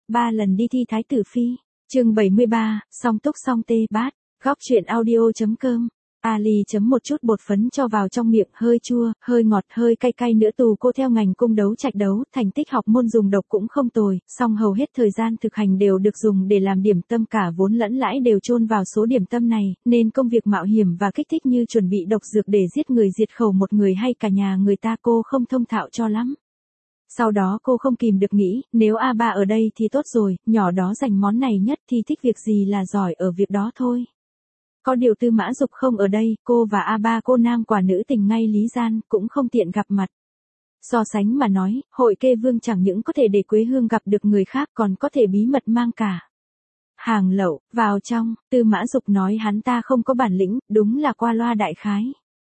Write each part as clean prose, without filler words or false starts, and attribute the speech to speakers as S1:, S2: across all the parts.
S1: 3 lần đi thi thái tử phi. Chương 73, song túc song tê bát. Góc truyện audio.com. Ali chấm một chút bột phấn cho vào trong miệng, hơi chua, hơi ngọt, hơi cay cay nữa. Tù cô theo ngành cung đấu trạch đấu, thành tích học môn dùng độc cũng không tồi, song hầu hết thời gian thực hành đều được dùng để làm điểm tâm, cả vốn lẫn lãi đều chôn vào số điểm tâm này, nên công việc mạo hiểm và kích thích như chuẩn bị độc dược để giết người diệt khẩu một người hay cả nhà người ta cô không thông thạo cho lắm. Sau đó cô không kìm được nghĩ, nếu A3 ở đây thì tốt rồi, nhỏ đó dành món này nhất thì thích việc gì là giỏi ở việc đó thôi. Có điều Tư Mã Dục không ở đây, cô và A3 cô nam quả nữ tình ngay lý gian, cũng không tiện gặp mặt. So sánh mà nói, Hội Kê Vương chẳng những có thể để Quế Hương gặp được người khác còn có thể bí mật mang cả hàng lậu vào trong. Tư Mã Dục nói hắn ta không có bản lĩnh, đúng là qua loa đại khái.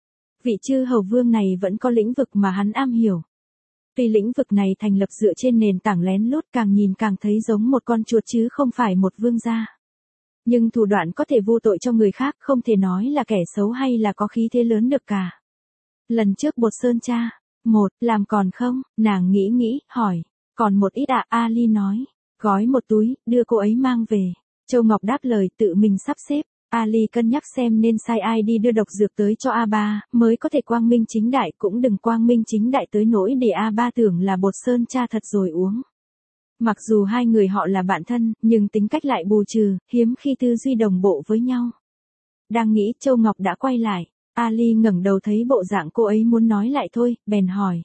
S1: Vị chư hầu vương này vẫn có lĩnh vực mà hắn am hiểu. Tuy lĩnh vực này thành lập dựa trên nền tảng lén lút, càng nhìn càng thấy giống một con chuột chứ không phải một vương gia. Nhưng thủ đoạn có thể vô tội cho người khác, không thể nói là kẻ xấu hay là có khí thế lớn được cả. Lần trước bột sơn cha, làm còn không? Nàng nghĩ, hỏi. Còn một ít ạ, Ali nói. Gói một túi, đưa cô ấy mang về. Châu Ngọc đáp lời tự mình sắp xếp. Ali cân nhắc xem nên sai ai đi đưa độc dược tới cho A3, mới có thể quang minh chính đại, cũng đừng quang minh chính đại tới nỗi để A3 tưởng là bột sơn cha thật rồi uống. Mặc dù hai người họ là bạn thân, nhưng tính cách lại bù trừ, hiếm khi tư duy đồng bộ với nhau. Đang nghĩ, Châu Ngọc đã quay lại. Ali ngẩng đầu thấy bộ dạng cô ấy muốn nói lại thôi, bèn hỏi.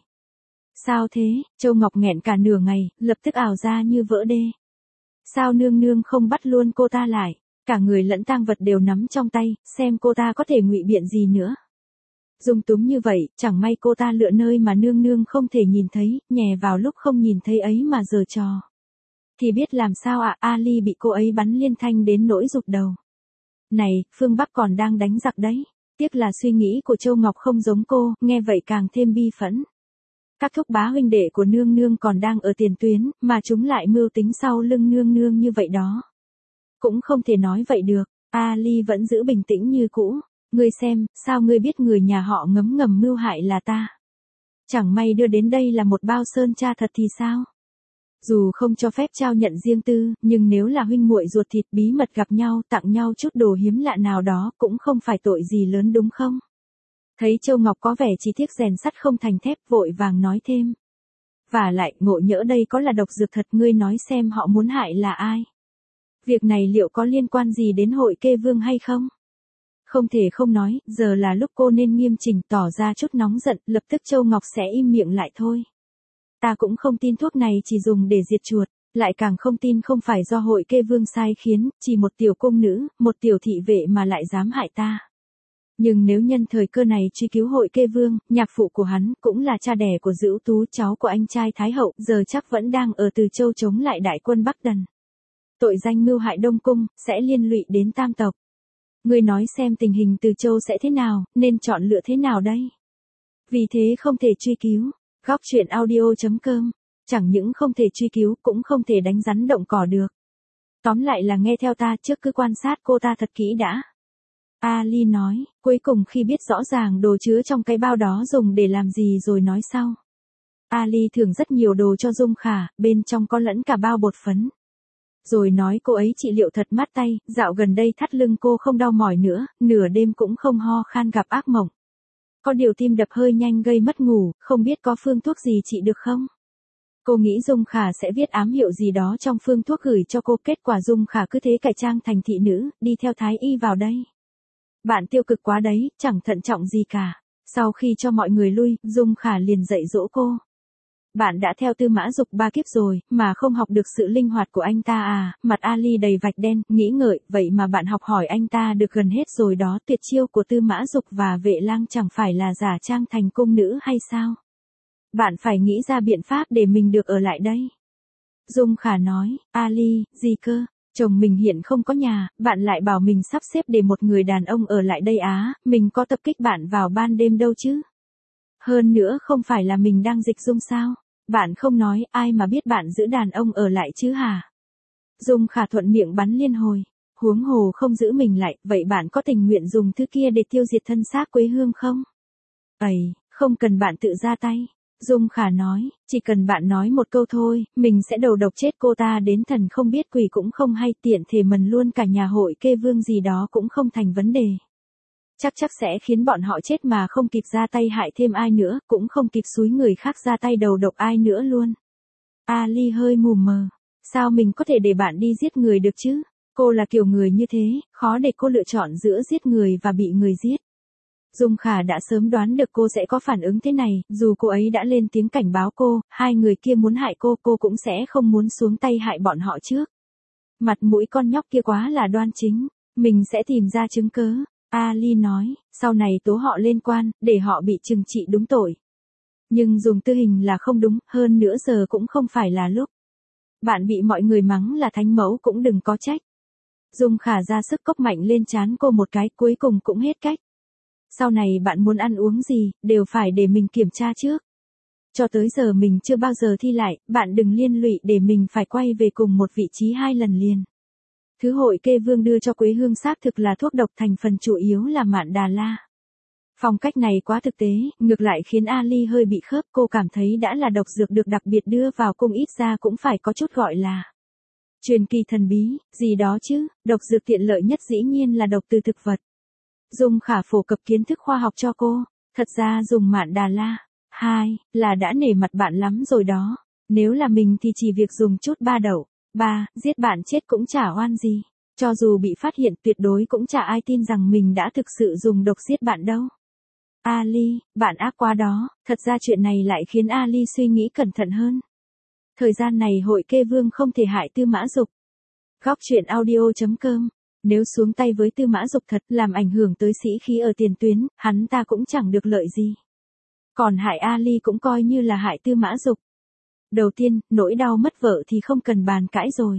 S1: Sao thế? Châu Ngọc nghẹn cả nửa ngày, lập tức ào ra như vỡ đê. Sao nương nương không bắt luôn cô ta lại? Cả người lẫn tang vật đều nắm trong tay, xem cô ta có thể ngụy biện gì nữa. Dung túng như vậy, chẳng may cô ta lựa nơi mà nương nương không thể nhìn thấy, nhè vào lúc không nhìn thấy ấy mà giở trò. Thì biết làm sao ạ? Ali bị cô ấy bắn liên thanh đến nỗi rụt đầu. Này, phương Bắc còn đang đánh giặc đấy. Tiếc là suy nghĩ của Châu Ngọc không giống cô, nghe vậy càng thêm bi phẫn. Các thúc bá huynh đệ của nương nương còn đang ở tiền tuyến, mà chúng lại mưu tính sau lưng nương nương như vậy đó. Cũng không thể nói vậy được. Ali vẫn giữ bình tĩnh như cũ. Ngươi xem, sao ngươi biết người nhà họ ngấm ngầm mưu hại là ta? Chẳng may đưa đến đây là một bao sơn cha thật thì sao? Dù không cho phép trao nhận riêng tư, nhưng nếu là huynh muội ruột thịt bí mật gặp nhau, tặng nhau chút đồ hiếm lạ nào đó cũng không phải tội gì lớn đúng không? Thấy Châu Ngọc có vẻ chỉ tiếc rèn sắt không thành thép, vội vàng nói thêm. Và lại, ngộ nhỡ đây có là độc dược thật, ngươi nói xem họ muốn hại là ai? Việc này liệu có liên quan gì đến Hội Kê Vương hay không? Không thể không nói, giờ là lúc cô nên nghiêm chỉnh, tỏ ra chút nóng giận, lập tức Châu Ngọc sẽ im miệng lại thôi. Ta cũng không tin thuốc này chỉ dùng để diệt chuột, lại càng không tin không phải do Hội Kê Vương sai khiến, chỉ một tiểu cung nữ, một tiểu thị vệ mà lại dám hại ta. Nhưng nếu nhân thời cơ này truy cứu Hội Kê Vương, nhạc phụ của hắn, cũng là cha đẻ của Dữu Tú, cháu của anh trai Thái Hậu, giờ chắc vẫn đang ở Từ Châu chống lại đại quân Bắc Đần. Tội danh mưu hại Đông Cung, sẽ liên lụy đến tam tộc. Ngươi nói xem tình hình Từ Châu sẽ thế nào, nên chọn lựa thế nào đây? Vì thế không thể truy cứu. Góc truyện audio.com. Chẳng những không thể truy cứu, cũng không thể đánh rắn động cỏ được. Tóm lại là nghe theo ta, trước cứ quan sát cô ta thật kỹ đã. Ali nói, cuối cùng khi biết rõ ràng đồ chứa trong cái bao đó dùng để làm gì rồi nói sau. Ali thưởng rất nhiều đồ cho Dung Khả, bên trong có lẫn cả bao bột phấn. Rồi nói cô ấy trị liệu thật mát tay, dạo gần đây thắt lưng cô không đau mỏi nữa, nửa đêm cũng không ho khan gặp ác mộng. Có điều tim đập hơi nhanh gây mất ngủ, không biết có phương thuốc gì trị được không? Cô nghĩ Dung Khả sẽ viết ám hiệu gì đó trong phương thuốc gửi cho cô, kết quả Dung Khả cứ thế cải trang thành thị nữ, đi theo Thái Y vào đây. Bạn tiêu cực quá đấy, chẳng thận trọng gì cả. Sau khi cho mọi người lui, Dung Khả liền dạy dỗ cô. Bạn đã theo Tư Mã Dục 3 kiếp rồi, mà không học được sự linh hoạt của anh ta à? Mặt Ali đầy vạch đen, nghĩ ngợi, vậy mà bạn học hỏi anh ta được gần hết rồi đó. Tuyệt chiêu của Tư Mã Dục và Vệ Lang chẳng phải là giả trang thành cung nữ hay sao? Bạn phải nghĩ ra biện pháp để mình được ở lại đây. Dung Khả nói, Ali, gì cơ? Chồng mình hiện không có nhà, bạn lại bảo mình sắp xếp để một người đàn ông ở lại đây á, mình có tập kích bạn vào ban đêm đâu chứ? Hơn nữa không phải là mình đang dịch dung sao? Bạn không nói, ai mà biết bạn giữ đàn ông ở lại chứ hả? Dung Khả thuận miệng bắn liên hồi. Huống hồ không giữ mình lại, vậy bạn có tình nguyện dùng thứ kia để tiêu diệt thân xác Quế Hương không? Ây, không cần bạn tự ra tay. Dung Khả nói, chỉ cần bạn nói một câu thôi, mình sẽ đầu độc chết cô ta đến thần không biết quỷ cũng không hay, tiện thể mần luôn cả nhà Hội Kê Vương gì đó cũng không thành vấn đề. Chắc sẽ khiến bọn họ chết mà không kịp ra tay hại thêm ai nữa, cũng không kịp xúi người khác ra tay đầu độc ai nữa luôn. Ali hơi mù mờ. Sao mình có thể để bạn đi giết người được chứ? Cô là kiểu người như thế, khó để cô lựa chọn giữa giết người và bị người giết. Dung Khả đã sớm đoán được cô sẽ có phản ứng thế này, dù cô ấy đã lên tiếng cảnh báo cô, hai người kia muốn hại cô cũng sẽ không muốn xuống tay hại bọn họ trước. Mặt mũi con nhóc kia quá là đoan chính, mình sẽ tìm ra chứng cớ. Ali nói, sau này tố họ lên quan, để họ bị trừng trị đúng tội. Nhưng dùng tư hình là không đúng, hơn nữa giờ cũng không phải là lúc. Bạn bị mọi người mắng là thánh mẫu cũng đừng có trách. Dung Khả ra sức cốc mạnh lên trán cô một cái, cuối cùng cũng hết cách. Sau này bạn muốn ăn uống gì, đều phải để mình kiểm tra trước. Cho tới giờ mình chưa bao giờ thi lại, bạn đừng liên lụy để mình phải quay về cùng một vị trí 2 lần liền. Thứ Hội Kê Vương đưa cho Quế Hương xác thực là thuốc độc, thành phần chủ yếu là mạn đà la. Phong cách này quá thực tế, ngược lại khiến Ali hơi bị khớp, cô cảm thấy đã là độc dược được đặc biệt đưa vào cung ít ra cũng phải có chút gọi là truyền kỳ thần bí, gì đó chứ, độc dược tiện lợi nhất dĩ nhiên là độc từ thực vật. Dung Khả phổ cập kiến thức khoa học cho cô, thật ra dùng mạn đà la, là đã nể mặt bạn lắm rồi đó, nếu là mình thì chỉ việc dùng chút ba đậu, giết bạn chết cũng chả oan gì, cho dù bị phát hiện tuyệt đối cũng chả ai tin rằng mình đã thực sự dùng độc giết bạn đâu. Ali, bạn ác quá đó, thật ra chuyện này lại khiến Ali suy nghĩ cẩn thận hơn. Thời gian này Hội Kê Vương không thể hại Tư Mã Dục. Góc truyện audio.com. Nếu xuống tay với Tư Mã Dục thật làm ảnh hưởng tới sĩ khí ở tiền tuyến, hắn ta cũng chẳng được lợi gì. Còn hại Ali cũng coi như là hại Tư Mã Dục. Đầu tiên, nỗi đau mất vợ thì không cần bàn cãi rồi.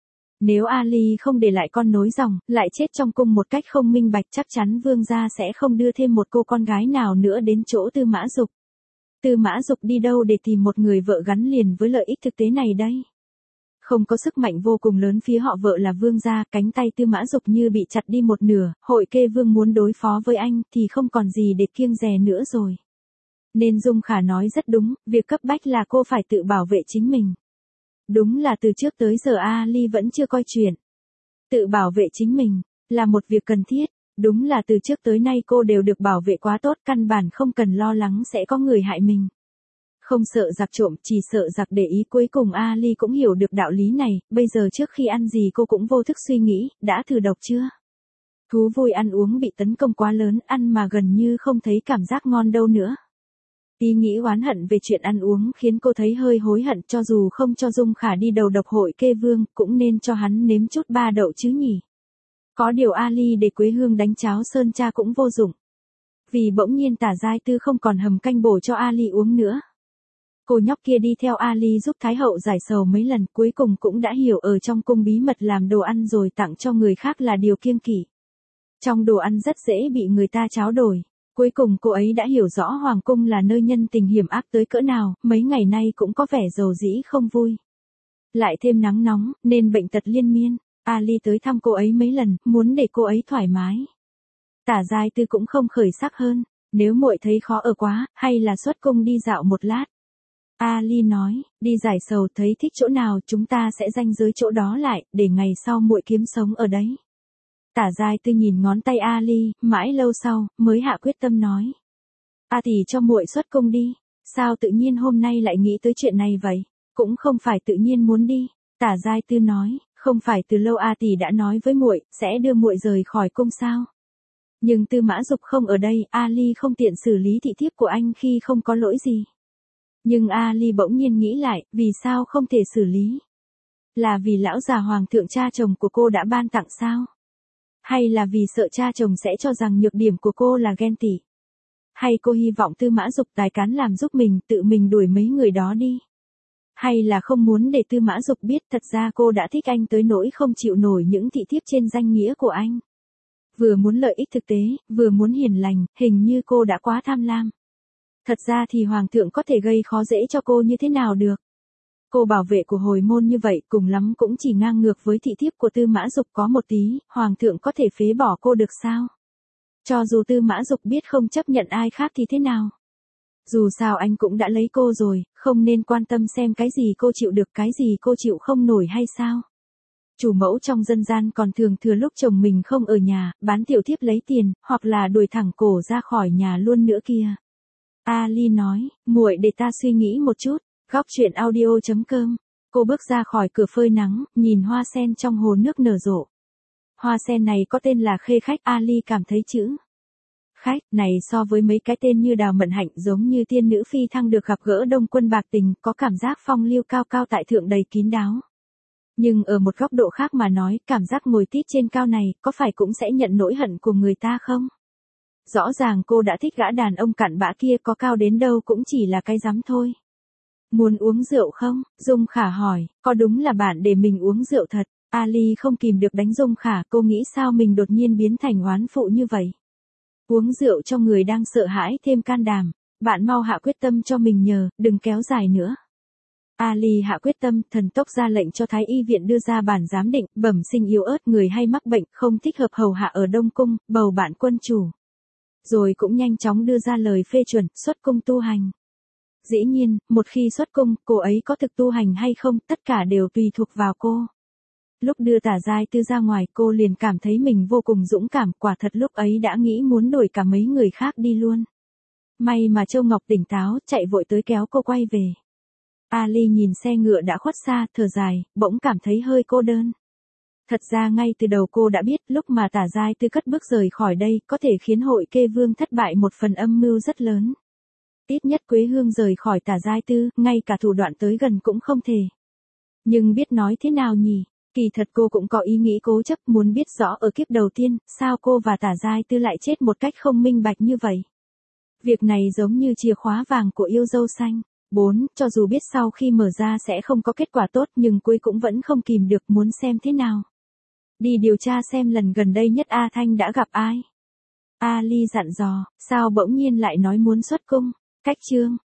S1: Nếu Ali không để lại con nối dòng, lại chết trong cung một cách không minh bạch, chắc chắn vương gia sẽ không đưa thêm một cô con gái nào nữa đến chỗ Tư Mã Dục. Tư Mã Dục đi đâu để tìm một người vợ gắn liền với lợi ích thực tế này đây? Không có sức mạnh vô cùng lớn phía họ vợ là vương gia, cánh tay Tư Mã Dục như bị chặt đi một nửa, Hội Kê Vương muốn đối phó với anh thì không còn gì để kiêng dè nữa rồi. Nên Dung Khả nói rất đúng, việc cấp bách là cô phải tự bảo vệ chính mình. Đúng là từ trước tới giờ Ali vẫn chưa coi chuyện tự bảo vệ chính mình là một việc cần thiết. Đúng là từ trước tới nay cô đều được bảo vệ quá tốt, căn bản không cần lo lắng sẽ có người hại mình. Không sợ giặc trộm, chỉ sợ giặc để ý. Cuối cùng Ali cũng hiểu được đạo lý này, bây giờ trước khi ăn gì cô cũng vô thức suy nghĩ, đã thử độc chưa? Thú vui ăn uống bị tấn công quá lớn, ăn mà gần như không thấy cảm giác ngon đâu nữa. Ý nghĩ oán hận về chuyện ăn uống khiến cô thấy hơi hối hận, cho dù không cho Dung Khả đi đầu độc Hội Kê Vương, cũng nên cho hắn nếm chút ba đậu chứ nhỉ. Có điều Ali để Quế Hương đánh cháo sơn cha cũng vô dụng. Vì bỗng nhiên Tả Giai Tư không còn hầm canh bổ cho Ali uống nữa. Cô nhóc kia đi theo Ali giúp Thái Hậu giải sầu mấy lần, cuối cùng cũng đã hiểu ở trong cung bí mật làm đồ ăn rồi tặng cho người khác là điều kiêng kỵ. Trong đồ ăn rất dễ bị người ta tráo đổi. Cuối cùng cô ấy đã hiểu rõ Hoàng cung là nơi nhân tình hiểm ác tới cỡ nào, mấy ngày nay cũng có vẻ dầu dĩ không vui. Lại thêm nắng nóng, nên bệnh tật liên miên. Ali tới thăm cô ấy mấy lần, muốn để cô ấy thoải mái. Tả Giai Tư cũng không khởi sắc hơn, nếu muội thấy khó ở quá, hay là xuất cung đi dạo một lát. Ali nói, đi giải sầu thấy thích chỗ nào chúng ta sẽ ranh giới chỗ đó lại, để ngày sau muội kiếm sống ở đấy. Tả Giai Tư nhìn ngón tay Ali, mãi lâu sau, mới hạ quyết tâm nói. Thì cho muội xuất cung đi, sao tự nhiên hôm nay lại nghĩ tới chuyện này vậy? Cũng không phải tự nhiên muốn đi. Tả Giai Tư nói, không phải từ lâu tỷ đã nói với muội, sẽ đưa muội rời khỏi cung sao? Nhưng Tư Mã Dục không ở đây, Ali không tiện xử lý thị thiếp của anh khi không có lỗi gì. Nhưng Ali bỗng nhiên nghĩ lại, vì sao không thể xử lý? Là vì lão già hoàng thượng cha chồng của cô đã ban tặng sao? Hay là vì sợ cha chồng sẽ cho rằng nhược điểm của cô là ghen tị? Hay cô hy vọng Tư Mã Dục tài cán làm giúp mình, tự mình đuổi mấy người đó đi? Hay là không muốn để Tư Mã Dục biết thật ra cô đã thích anh tới nỗi không chịu nổi những thị thiếp trên danh nghĩa của anh? Vừa muốn lợi ích thực tế, vừa muốn hiền lành, hình như cô đã quá tham lam. Thật ra thì Hoàng thượng có thể gây khó dễ cho cô như thế nào được? Cô bảo vệ của hồi môn như vậy cùng lắm cũng chỉ ngang ngược với thị thiếp của Tư Mã Dục có một tí, Hoàng thượng có thể phế bỏ cô được sao? Cho dù Tư Mã Dục biết không chấp nhận ai khác thì thế nào? Dù sao anh cũng đã lấy cô rồi, không nên quan tâm xem cái gì cô chịu được cái gì cô chịu không nổi hay sao. Chủ mẫu trong dân gian còn thường thừa lúc chồng mình không ở nhà, bán tiểu thiếp lấy tiền, hoặc là đuổi thẳng cổ ra khỏi nhà luôn nữa kia. Ali nói, muội để ta suy nghĩ một chút. Góc chuyện audio.com. Cô bước ra khỏi cửa phơi nắng, nhìn hoa sen trong hồ nước nở rộ. Hoa sen này có tên là Khê Khách. Ali cảm thấy chữ Khách này so với mấy cái tên như Đào Mận Hạnh giống như tiên nữ phi thăng được gặp gỡ Đông Quân bạc tình, có cảm giác phong lưu cao cao tại thượng đầy kín đáo. Nhưng ở một góc độ khác mà nói, cảm giác ngồi tít trên cao này, có phải cũng sẽ nhận nỗi hận của người ta không? Rõ ràng cô đã thích gã đàn ông cặn bã kia, có cao đến đâu cũng chỉ là cái rắm thôi. Muốn uống rượu không? Dung Khả hỏi, có đúng là bạn để mình uống rượu thật? Ali không kìm được đánh Dung Khả, cô nghĩ sao mình đột nhiên biến thành oán phụ như vậy? Uống rượu cho người đang sợ hãi thêm can đảm, bạn mau hạ quyết tâm cho mình nhờ, đừng kéo dài nữa. Ali hạ quyết tâm, thần tốc ra lệnh cho Thái y viện đưa ra bản giám định, bẩm sinh yếu ớt, người hay mắc bệnh, không thích hợp hầu hạ ở Đông Cung, bầu bạn quân chủ. Rồi cũng nhanh chóng đưa ra lời phê chuẩn, xuất cung tu hành. Dĩ nhiên, một khi xuất cung, cô ấy có thực tu hành hay không, tất cả đều tùy thuộc vào cô. Lúc đưa Tả Giai Tư ra ngoài, cô liền cảm thấy mình vô cùng dũng cảm, quả thật lúc ấy đã nghĩ muốn đuổi cả mấy người khác đi luôn. May mà Châu Ngọc tỉnh táo, chạy vội tới kéo cô quay về. Ali nhìn xe ngựa đã khuất xa, thở dài, bỗng cảm thấy hơi cô đơn. Thật ra ngay từ đầu cô đã biết, lúc mà Tả Giai Tư cất bước rời khỏi đây, có thể khiến Hội Kê Vương thất bại một phần âm mưu rất lớn. Ít nhất Quế Hương rời khỏi Tả Giai Tư, ngay cả thủ đoạn tới gần cũng không thể. Nhưng biết nói thế nào nhỉ? Kỳ thật cô cũng có ý nghĩ cố chấp, muốn biết rõ ở kiếp đầu tiên, sao cô và Tả Giai Tư lại chết một cách không minh bạch như vậy. Việc này giống như chìa khóa vàng của yêu dâu xanh. 4. Cho dù biết sau khi mở ra sẽ không có kết quả tốt, nhưng cuối cũng vẫn không kìm được muốn xem thế nào. Đi điều tra xem lần gần đây nhất A Thanh đã gặp ai. Ali dặn dò, sao bỗng nhiên lại nói muốn xuất cung. Cách chương.